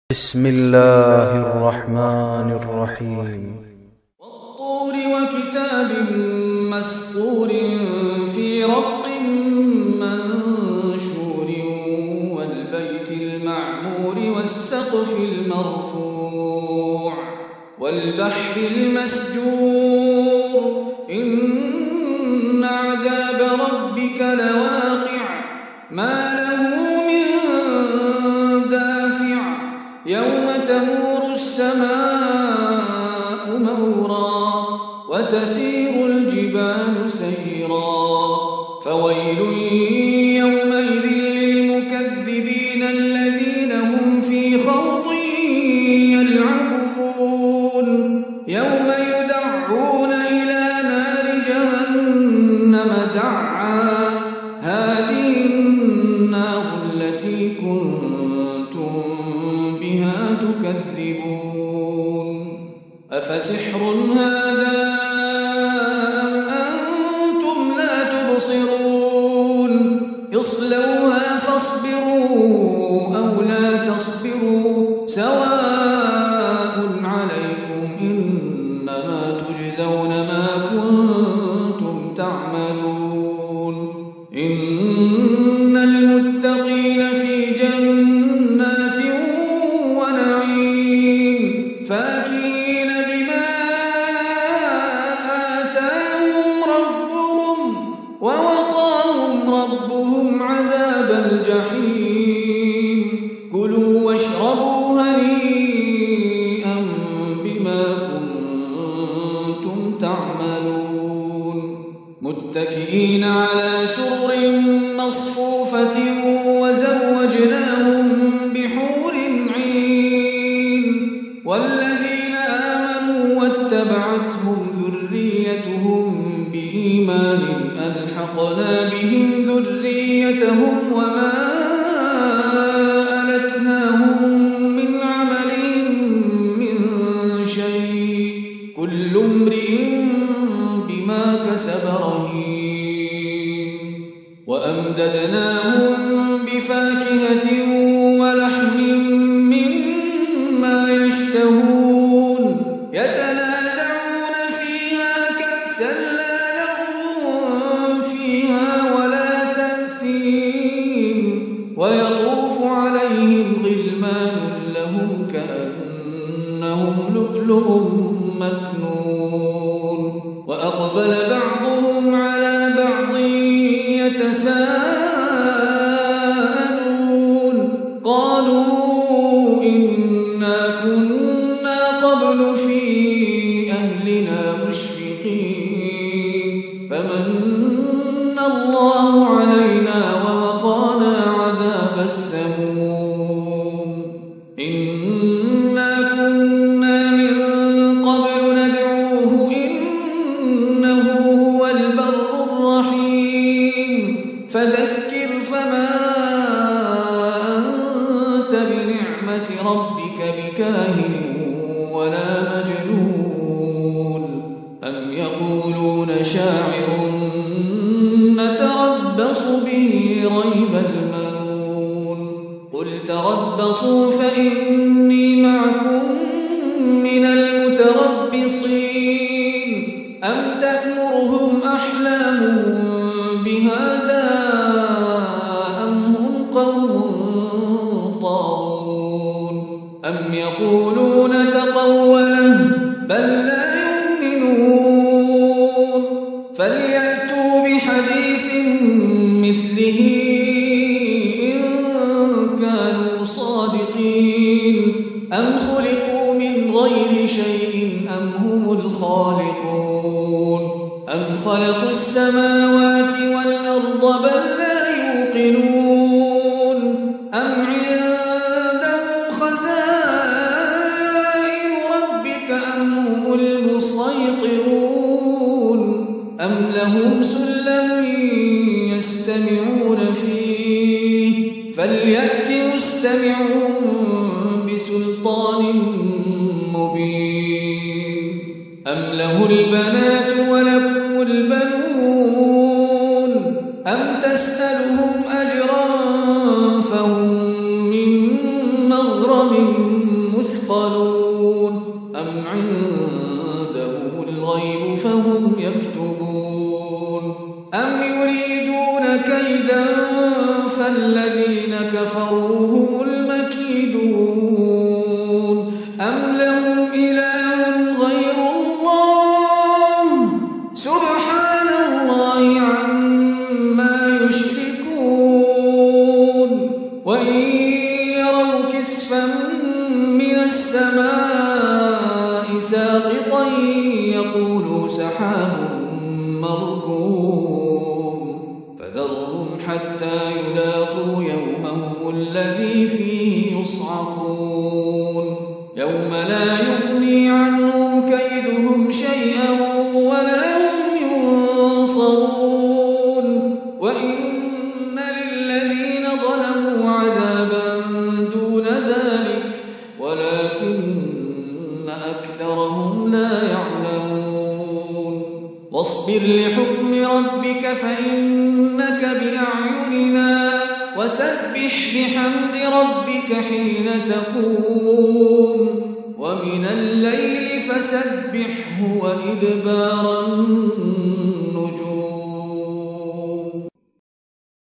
بسم الله الرحمن الرحيم والطور وكتاب مسطور في رق منشور والبيت المعمور والسقف المرفوع والبحر المسجور إن عذاب ربك لواقع ما له من دافع يوم تمور السماء مورا وتسير الجبال سيرا فويل يومئذ للمكذبين الذين هم في خوض يلعبون يوم يدعون إلى نار جهنم دعا هذه النار التي كنتم بها تكذبون أفسحر هذا أم أنتم لا تبصرون اصلوها فاصبروا أو لا تصبروا سواء عليكم إنما تجزون ما كنتم تعملون إن المتقين في جنات ونعيم فاكهين بما آتاهم ربهم ووقاهم ربهم عذاب الجحيم كلوا واشربوا هنيئا بما كنتم تعملون متكئين على سرر مصفوفة وزوجناهم بحور عين والذين آمنوا واتبعتهم ذريتهم بإيمان ألحقنا بهم ذريتهم وما ألتناهم من عملهم من شيء كل امرئ بما كسب رهين وأمددناهم بفاكهة ولحم مما يشتهون يتنازعون فيها كأسا لا لغو فيها ولا تأثيم ويطوف عليهم غلمان لهم كأنهم لؤلؤ مكنون وأقبل بعضهم على بعض يتساءلون قالوا إنا كنا قبل في أهلنا مشفقين فمن الله علينا ووقانا عذاب السموم إنا كنا من قبل ندعوه إنه هو البر الرحيم فذكر فما أنت بنعمة ربك بكاهن ولا مجنون أم يقولون شاعر نتربص به ريب المنون قل تربصوا فإني معكم من المتربصين أم تأمرهم أحلامهم بهذا أم هم قوم طاغون أم يقولون تقوله بل لا يؤمنون فليأتوا بحديث مثله إن كانوا صادقين أم خلقوا من غير شيء أم هم الخالقون أم خلقوا السماوات والأرض بل لا يوقنون أم عندهم خزائن ربك أم هم المسيطرون أم لهم سلم يستمعون فيه فليأت مستمعهم بسلطان مبين أم له البنات ولكم البنون أم تسألون يثقلون أم عندهم الغيب فهم يكتبون أم يريدون كيدا فالذين كفروا هم المكيدون أم لهم إله غير الله سبحان الله عما يشركون وإن يروا كسفا من السماء ساقطا يقولوا سحاب مركوم فذرهم حتى يلاقوا يومهم الذي فيه يصعقون يوم لا يغني عنهم كيدهم شيئا ولا هم ينصرون وإن للذين ظلموا عذابا دون ذلك ولكن أكثرهم لا يعلمون واصبر لحكم ربك فإنك بأعيننا وسبح بحمد ربك حين تقوم ومن الليل فسبحه وإدبار